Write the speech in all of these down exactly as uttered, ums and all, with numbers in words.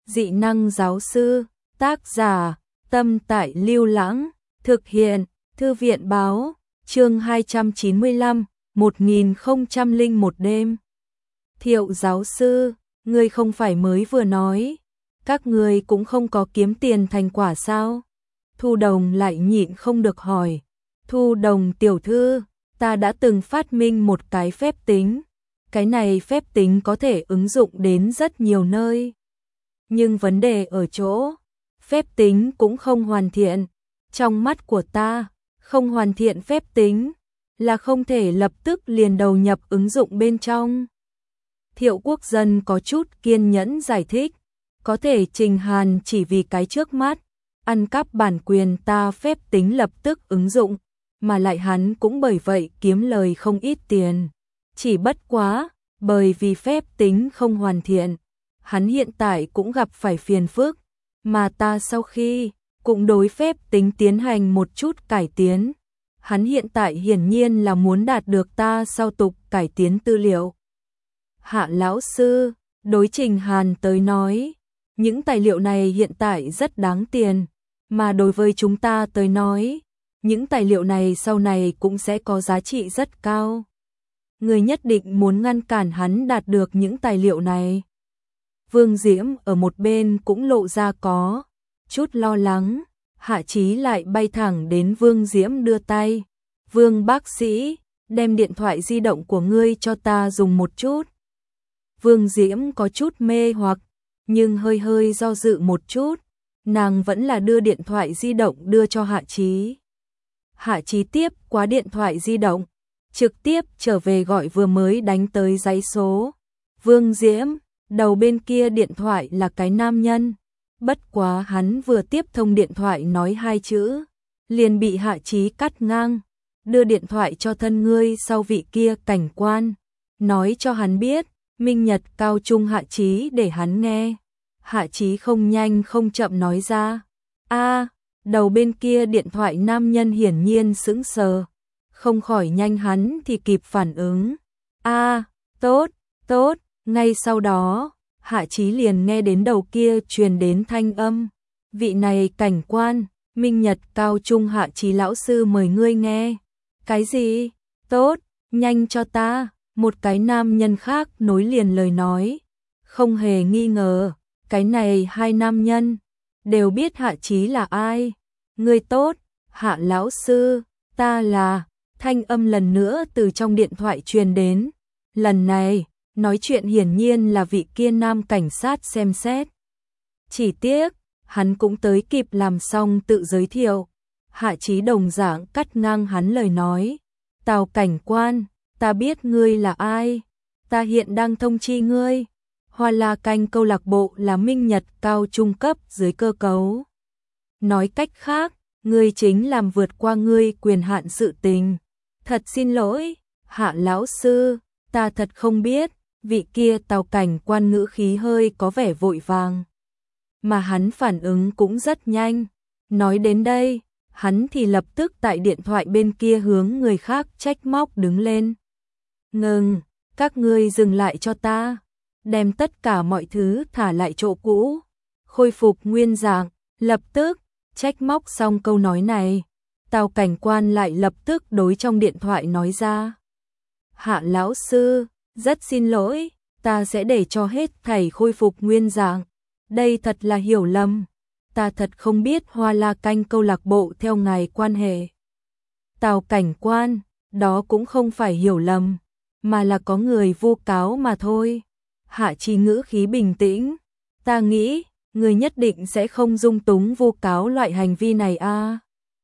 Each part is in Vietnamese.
Dị năng giáo sư, tác giả, Tâm Tại Lưu Lãng, thực hiện, Thư viện báo, chương hai trăm chín mươi lăm, một nghìn không trăm lẻ một đêm. Thiệu giáo sư, ngươi không phải mới vừa nói, các ngươi cũng không có kiếm tiền thành quả sao? Thu Đồng lại nhịn không được hỏi. Thu Đồng tiểu thư, ta đã từng phát minh một cái phép tính. Cái này phép tính có thể ứng dụng đến rất nhiều nơi. Nhưng vấn đề ở chỗ, phép tính cũng không hoàn thiện. Trong mắt của ta, không hoàn thiện phép tính là không thể lập tức liền đầu nhập ứng dụng bên trong. Thiệu Quốc Dân có chút kiên nhẫn giải thích, có thể Trình Hàn chỉ vì cái trước mắt, ăn cắp bản quyền ta phép tính lập tức ứng dụng, mà lại hắn cũng bởi vậy kiếm lời không ít tiền. Chỉ bất quá, bởi vì phép tính không hoàn thiện, hắn hiện tại cũng gặp phải phiền phức, mà ta sau khi cũng đối phép tính tiến hành một chút cải tiến. Hắn hiện tại hiển nhiên là muốn đạt được ta sau tục cải tiến tư liệu. Hạ lão sư, đối Trình Hàn tới nói, những tài liệu này hiện tại rất đáng tiền, mà đối với chúng ta tới nói, những tài liệu này sau này cũng sẽ có giá trị rất cao. Người nhất định muốn ngăn cản hắn đạt được những tài liệu này. Vương Diễm ở một bên cũng lộ ra có chút lo lắng. Hạ Chí lại bay thẳng đến Vương Diễm đưa tay. Vương bác sĩ, đem điện thoại di động của ngươi cho ta dùng một chút. Vương Diễm có chút mê hoặc, nhưng hơi hơi do dự một chút. Nàng vẫn là đưa điện thoại di động đưa cho Hạ Chí. Hạ Chí tiếp qua điện thoại di động, trực tiếp trở về gọi vừa mới đánh tới dãy số. Vương Diễm, đầu bên kia điện thoại là cái nam nhân. Bất quá hắn vừa tiếp thông điện thoại nói hai chữ, liền bị Hạ Chí cắt ngang. Đưa điện thoại cho thân ngươi sau vị kia cảnh quan, nói cho hắn biết, minh nhật cao trung Hạ Chí để hắn nghe. Hạ Chí không nhanh không chậm nói ra. A, đầu bên kia điện thoại nam nhân hiển nhiên sững sờ, không khỏi nhanh hắn thì kịp phản ứng. A, tốt, tốt, ngay sau đó, Hạ Chí liền nghe đến đầu kia truyền đến thanh âm. Vị này cảnh quan, minh nhật cao trung Hạ Chí lão sư mời ngươi nghe. Cái gì? Tốt, nhanh cho ta. Một cái nam nhân khác nối liền lời nói. Không hề nghi ngờ, cái này hai nam nhân đều biết Hạ Chí là ai. Ngươi tốt, Hạ lão sư, ta là. Thanh âm lần nữa từ trong điện thoại truyền đến. Lần này, nói chuyện hiển nhiên là vị kia nam cảnh sát xem xét. Chỉ tiếc, hắn cũng tới kịp làm xong tự giới thiệu. Hạ Chí đồng dạng cắt ngang hắn lời nói. Tào cảnh quan, ta biết ngươi là ai. Ta hiện đang thông chi ngươi. Hoa La Canh câu lạc bộ là minh nhật cao trung cấp dưới cơ cấu. Nói cách khác, ngươi chính làm vượt qua ngươi quyền hạn sự tình. Thật xin lỗi, Hạ lão sư, ta thật không biết. Vị kia Tào cảnh quan ngữ khí hơi có vẻ vội vàng. Mà hắn phản ứng cũng rất nhanh. Nói đến đây, hắn thì lập tức tại điện thoại bên kia hướng người khác trách móc đứng lên. Ngừng, các ngươi dừng lại cho ta. Đem tất cả mọi thứ thả lại chỗ cũ. Khôi phục nguyên dạng, lập tức, trách móc xong câu nói này. Tào cảnh quan lại lập tức đối trong điện thoại nói ra. Hạ lão sư, rất xin lỗi, ta sẽ để cho hết thảy khôi phục nguyên dạng. Đây thật là hiểu lầm. Ta thật không biết Hoa La Canh câu lạc bộ theo ngài quan hệ. Tào cảnh quan, đó cũng không phải hiểu lầm, mà là có người vu cáo mà thôi. Hạ Chí ngữ khí bình tĩnh. Ta nghĩ, người nhất định sẽ không dung túng vu cáo loại hành vi này a.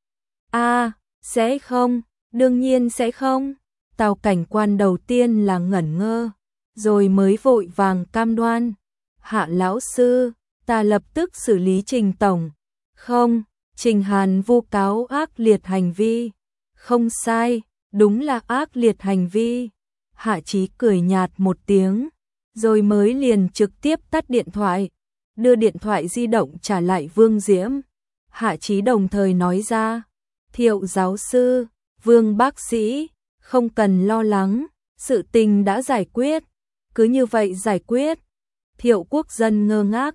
A, sẽ không, đương nhiên sẽ không. Tào cảnh quan đầu tiên là ngẩn ngơ, rồi mới vội vàng cam đoan. Hạ lão sư, ta lập tức xử lý Trình tổng. Không, Trình Hàn vu cáo ác liệt hành vi. Không sai, đúng là ác liệt hành vi. Hạ Chí cười nhạt một tiếng, rồi mới liền trực tiếp tắt điện thoại, đưa điện thoại di động trả lại Vương Diễm. Hạ Chí đồng thời nói ra, Thiệu giáo sư, Vương bác sĩ, không cần lo lắng, sự tình đã giải quyết. Cứ như vậy giải quyết. Thiệu Quốc Dân ngơ ngác,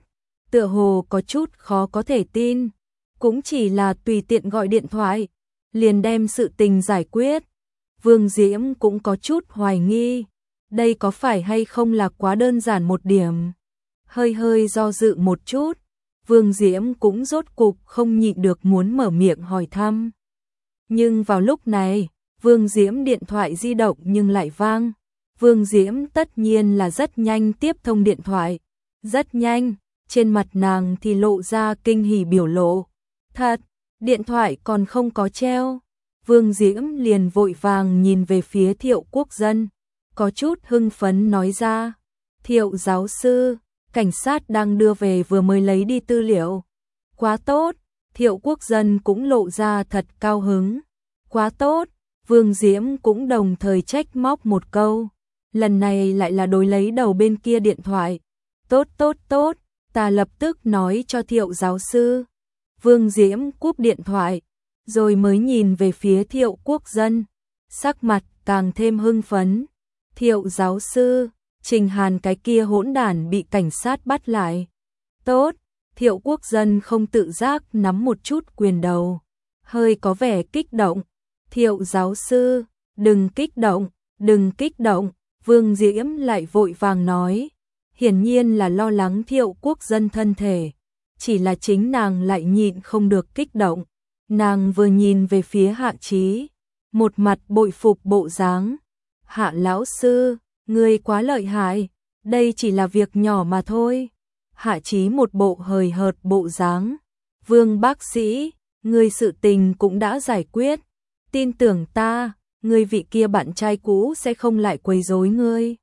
tựa hồ có chút khó có thể tin, cũng chỉ là tùy tiện gọi điện thoại, liền đem sự tình giải quyết. Vương Diễm cũng có chút hoài nghi, đây có phải hay không là quá đơn giản một điểm. Hơi hơi do dự một chút, Vương Diễm cũng rốt cục không nhịn được muốn mở miệng hỏi thăm. Nhưng vào lúc này, Vương Diễm điện thoại di động nhưng lại vang. Vương Diễm tất nhiên là rất nhanh tiếp thông điện thoại. Rất nhanh, trên mặt nàng thì lộ ra kinh hỉ biểu lộ. Thật, điện thoại còn không có treo. Vương Diễm liền vội vàng nhìn về phía Thiệu Quốc Dân, có chút hưng phấn nói ra. Thiệu giáo sư, cảnh sát đang đưa về vừa mới lấy đi tư liệu. Quá tốt, Thiệu Quốc Dân cũng lộ ra thật cao hứng. Quá tốt, Vương Diễm cũng đồng thời trách móc một câu. Lần này lại là đối lấy đầu bên kia điện thoại. Tốt tốt tốt, ta lập tức nói cho Thiệu giáo sư. Vương Diễm cúp điện thoại, rồi mới nhìn về phía Thiệu Quốc Dân, sắc mặt càng thêm hưng phấn. Thiệu giáo sư, Trình Hàn cái kia hỗn đản bị cảnh sát bắt lại. Tốt, Thiệu Quốc Dân không tự giác nắm một chút quyền đầu, hơi có vẻ kích động. Thiệu giáo sư, đừng kích động, đừng kích động, Vương Diễm lại vội vàng nói. Hiển nhiên là lo lắng Thiệu Quốc Dân thân thể, chỉ là chính nàng lại nhịn không được kích động. Nàng vừa nhìn về phía Hạ Chí, một mặt bội phục bộ dáng. Hạ lão sư, ngươi quá lợi hại, đây chỉ là việc nhỏ mà thôi. Hạ Chí một bộ hời hợt bộ dáng. Vương bác sĩ, ngươi sự tình cũng đã giải quyết. Tin tưởng ta, ngươi vị kia bạn trai cũ sẽ không lại quấy rối ngươi.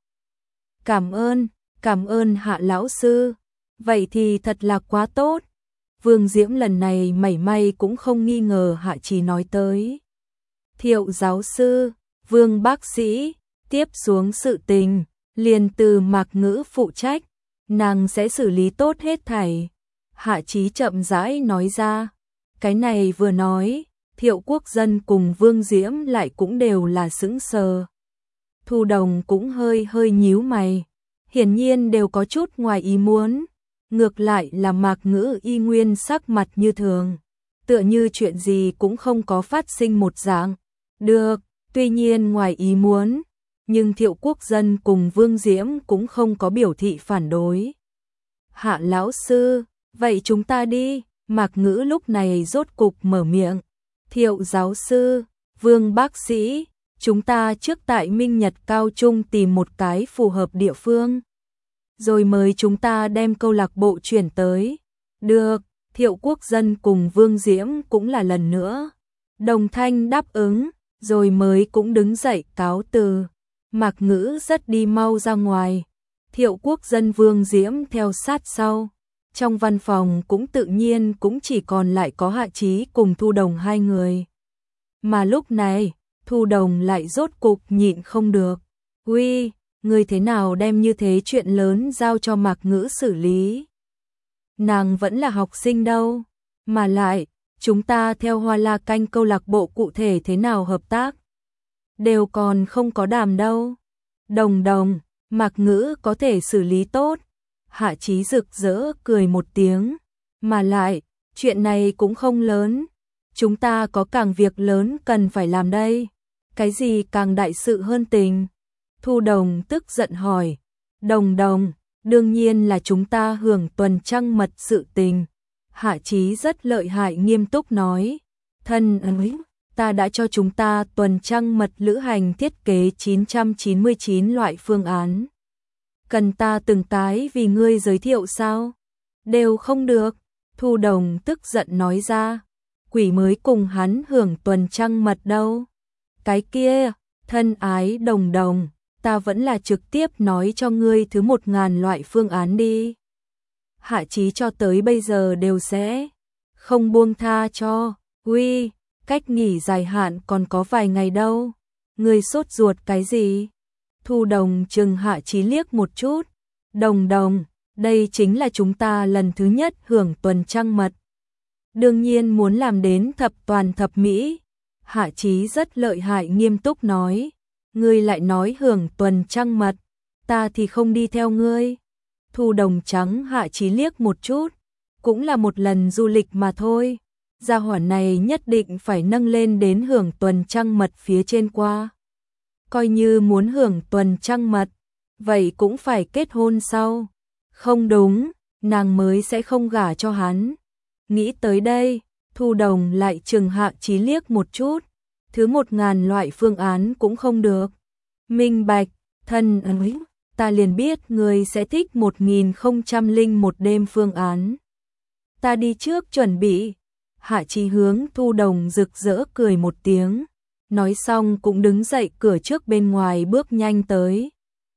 Cảm ơn, cảm ơn Hạ lão sư. Vậy thì thật là quá tốt. Vương Diễm lần này mảy may cũng không nghi ngờ Hạ Chí nói tới. Thiệu giáo sư, Vương bác sĩ, tiếp xuống sự tình, liền từ Mạc Ngữ phụ trách, nàng sẽ xử lý tốt hết thảy. Hạ Chí chậm rãi nói ra. Cái này vừa nói, Thiệu Quốc Dân cùng Vương Diễm lại cũng đều là sững sờ. Thu Đồng cũng hơi hơi nhíu mày, hiển nhiên đều có chút ngoài ý muốn. Ngược lại là Mạc Ngữ y nguyên sắc mặt như thường, tựa như chuyện gì cũng không có phát sinh một dạng. Được, tuy nhiên ngoài ý muốn, nhưng Thiệu Quốc Dân cùng Vương Diễm cũng không có biểu thị phản đối. Hạ lão sư, vậy chúng ta đi. Mạc Ngữ lúc này rốt cục mở miệng. Thiệu giáo sư, Vương bác sĩ, chúng ta trước tại Minh Nhật Cao Trung tìm một cái phù hợp địa phương, rồi mời chúng ta đem câu lạc bộ chuyển tới. Được, Thiệu Quốc Dân cùng Vương Diễm cũng là lần nữa đồng thanh đáp ứng, rồi mới cũng đứng dậy cáo từ. Mạc Ngữ rất đi mau ra ngoài, Thiệu Quốc Dân Vương Diễm theo sát sau. Trong văn phòng cũng tự nhiên cũng chỉ còn lại có Hạ Chí cùng Thu Đồng hai người. Mà lúc này, Thu Đồng lại rốt cục nhịn không được. Uy, ngươi thế nào đem như thế chuyện lớn giao cho Mạc Ngữ xử lý? Nàng vẫn là học sinh đâu. Mà lại, chúng ta theo Hoa La Canh câu lạc bộ cụ thể thế nào hợp tác? Đều còn không có đàm đâu. Đồng Đồng, Mạc Ngữ có thể xử lý tốt. Hạ Chí rực rỡ cười một tiếng. Mà lại, chuyện này cũng không lớn. Chúng ta có càng việc lớn cần phải làm đây. Cái gì càng đại sự hơn tình? Thu Đồng tức giận hỏi. Đồng Đồng, đương nhiên là chúng ta hưởng tuần trăng mật sự tình. Hạ Chí rất lợi hại nghiêm túc nói. Thân ơi, ta đã cho chúng ta tuần trăng mật lữ hành thiết kế chín trăm chín mươi chín loại phương án. Cần ta từng cái vì ngươi giới thiệu sao? Đều không được. Thu Đồng tức giận nói ra. Quỷ mới cùng hắn hưởng tuần trăng mật đâu. Cái kia, thân ái Đồng Đồng, ta vẫn là trực tiếp nói cho ngươi thứ một ngàn loại phương án đi. Hạ Chí cho tới bây giờ đều sẽ không buông tha cho. Uy, cách nghỉ dài hạn còn có vài ngày đâu. Ngươi sốt ruột cái gì? Thu Đồng chừng Hạ Chí liếc một chút. Đồng Đồng, đây chính là chúng ta lần thứ nhất hưởng tuần trăng mật. Đương nhiên muốn làm đến thập toàn thập mỹ. Hạ Chí rất lợi hại nghiêm túc nói. Ngươi lại nói hưởng tuần trăng mật, ta thì không đi theo ngươi. Thu Đồng trắng Hạ Chí liếc một chút. cũng là một lần du lịch mà thôi. Gia hỏa này nhất định phải nâng lên đến hưởng tuần trăng mật phía trên qua. Coi như muốn hưởng tuần trăng mật, vậy cũng phải kết hôn sau. Không đúng, nàng mới sẽ không gả cho hắn. Nghĩ tới đây, Thu Đồng lại chừng Hạ Chí liếc một chút. Thứ một ngàn loại phương án cũng không được. Minh bạch, thân ấy, ta liền biết người sẽ thích một nghìn không trăm linh một đêm phương án. Ta đi trước chuẩn bị. Hạ Chí hướng Thu Đồng rực rỡ cười một tiếng. Nói xong cũng đứng dậy cửa trước bên ngoài bước nhanh tới.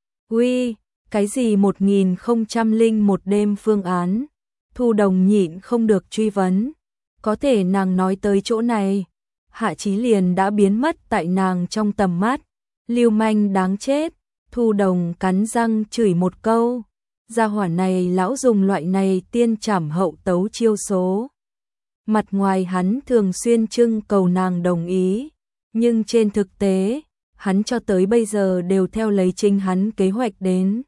Uy, cái gì một nghìn không trăm linh một đêm phương án? Thu Đồng nhịn không được truy vấn. Có thể nàng nói tới chỗ này, Hạ Chí liền đã biến mất tại nàng trong tầm mắt. Lưu manh đáng chết. Thu Đồng cắn răng chửi một câu. Gia hỏa này lão dùng loại này tiên trảm hậu tấu chiêu số. Mặt ngoài hắn thường xuyên trưng cầu nàng đồng ý, nhưng trên thực tế, hắn cho tới bây giờ đều theo lấy chính hắn kế hoạch đến.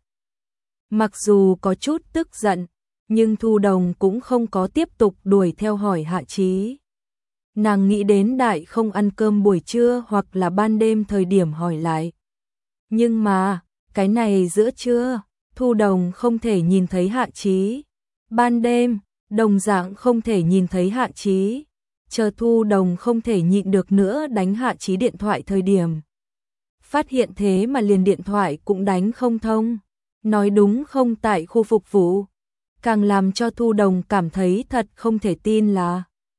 Mặc dù có chút tức giận, nhưng Thu Đồng cũng không có tiếp tục đuổi theo hỏi Hạ Chí. Nàng nghĩ đến đại không ăn cơm buổi trưa hoặc là ban đêm thời điểm hỏi lại. Nhưng mà, cái này giữa trưa, Thu Đồng không thể nhìn thấy Hạ Chí. Ban đêm, đồng dạng không thể nhìn thấy Hạ Chí. Chờ Thu Đồng không thể nhịn được nữa đánh Hạ Chí điện thoại thời điểm. Phát hiện thế mà liền điện thoại cũng đánh không thông. Nói đúng không tại khu phục vụ. Càng làm cho Thu Đồng cảm thấy thật không thể tin là.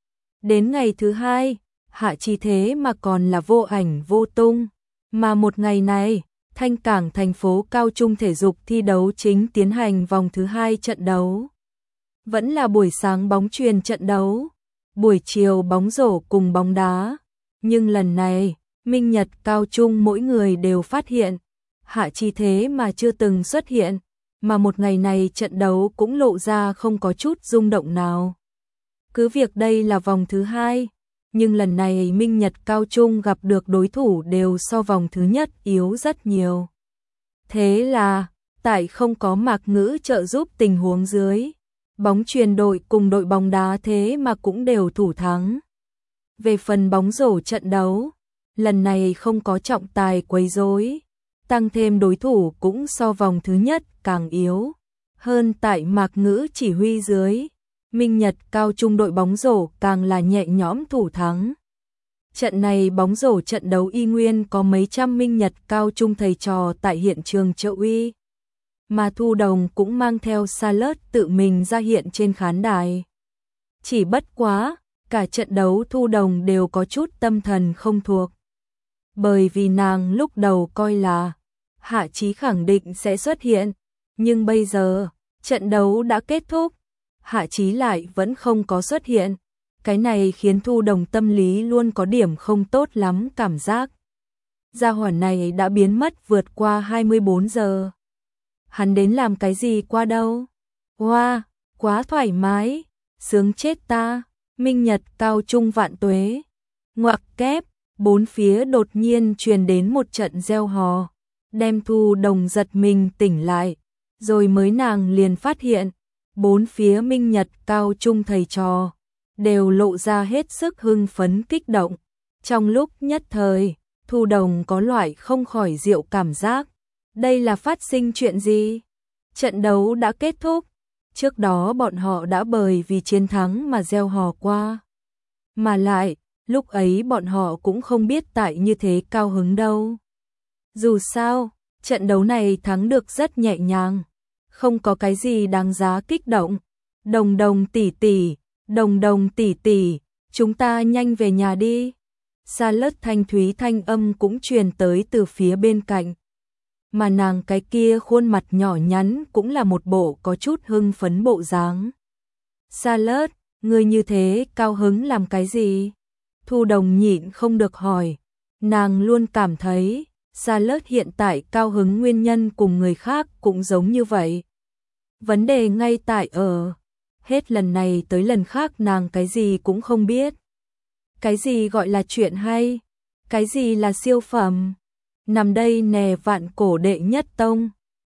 Đến ngày thứ hai, Hạ Chí thế mà còn là vô ảnh vô tung. Mà một ngày này, Thanh Cảng thành phố cao trung thể dục thi đấu chính tiến hành vòng thứ hai trận đấu. Vẫn là buổi sáng bóng chuyền trận đấu, buổi chiều bóng rổ cùng bóng đá. Nhưng lần này, Minh Nhật cao trung mỗi người đều phát hiện, Hạ Chí thế mà chưa từng xuất hiện, mà một ngày này trận đấu cũng lộ ra không có chút rung động nào. Cứ việc đây là vòng thứ hai, nhưng lần này Minh Nhật cao trung gặp được đối thủ đều so vòng thứ nhất yếu rất nhiều. Thế là, tại không có Mạc Ngữ trợ giúp tình huống dưới, bóng chuyền đội cùng đội bóng đá thế mà cũng đều thủ thắng. Về phần bóng rổ trận đấu, lần này không có trọng tài quấy rối, tăng thêm đối thủ cũng so vòng thứ nhất càng yếu. Hơn tại Mạc Ngữ chỉ huy dưới, Minh Nhật cao trung đội bóng rổ càng là nhẹ nhõm thủ thắng. Trận này bóng rổ trận đấu y nguyên có mấy trăm Minh Nhật cao trung thầy trò tại hiện trường trợ uy. Mà Thu Đồng cũng mang theo Charlotte tự mình ra hiện trên khán đài. Chỉ bất quá, cả trận đấu Thu Đồng đều có chút tâm thần không thuộc. Bởi vì nàng lúc đầu coi là Hạ Chí khẳng định sẽ xuất hiện, nhưng bây giờ, trận đấu đã kết thúc, Hạ Chí lại vẫn không có xuất hiện. Cái này khiến Thu Đồng tâm lý luôn có điểm không tốt lắm cảm giác. Gia hỏa này đã biến mất vượt qua hai mươi bốn giờ. Hắn đến làm cái gì qua đâu? Wow, quá thoải mái, sướng chết ta. Minh Nhật cao trung vạn tuế. Ngoặc kép, bốn phía đột nhiên truyền đến một trận reo hò, đem Thu Đồng giật mình tỉnh lại, rồi mới nàng liền phát hiện, bốn phía Minh Nhật cao trung thầy trò đều lộ ra hết sức hưng phấn kích động. Trong lúc nhất thời, Thu Đồng có loại không khỏi diệu cảm giác. Đây là phát sinh chuyện gì? Trận đấu đã kết thúc. Trước đó bọn họ đã bởi vì chiến thắng mà reo hò qua. Mà lại, lúc ấy bọn họ cũng không biết tại như thế cao hứng đâu. Dù sao, trận đấu này thắng được rất nhẹ nhàng. Không có cái gì đáng giá kích động. Đồng Đồng tỷ tỷ, Đồng Đồng tỷ tỷ, chúng ta nhanh về nhà đi. Charlotte thanh thúy thanh âm cũng truyền tới từ phía bên cạnh. Mà nàng cái kia khuôn mặt nhỏ nhắn cũng là một bộ có chút hưng phấn bộ dáng. Charlotte, ngươi như thế cao hứng làm cái gì? Thu Đồng nhịn không được hỏi. Nàng luôn cảm thấy Charlotte hiện tại cao hứng nguyên nhân cùng người khác cũng giống như vậy. Vấn đề ngay tại ở, hết lần này tới lần khác nàng cái gì cũng không biết. Cái gì gọi là chuyện hay? Cái gì là siêu phẩm? Nằm đây nè vạn cổ đệ nhất tông,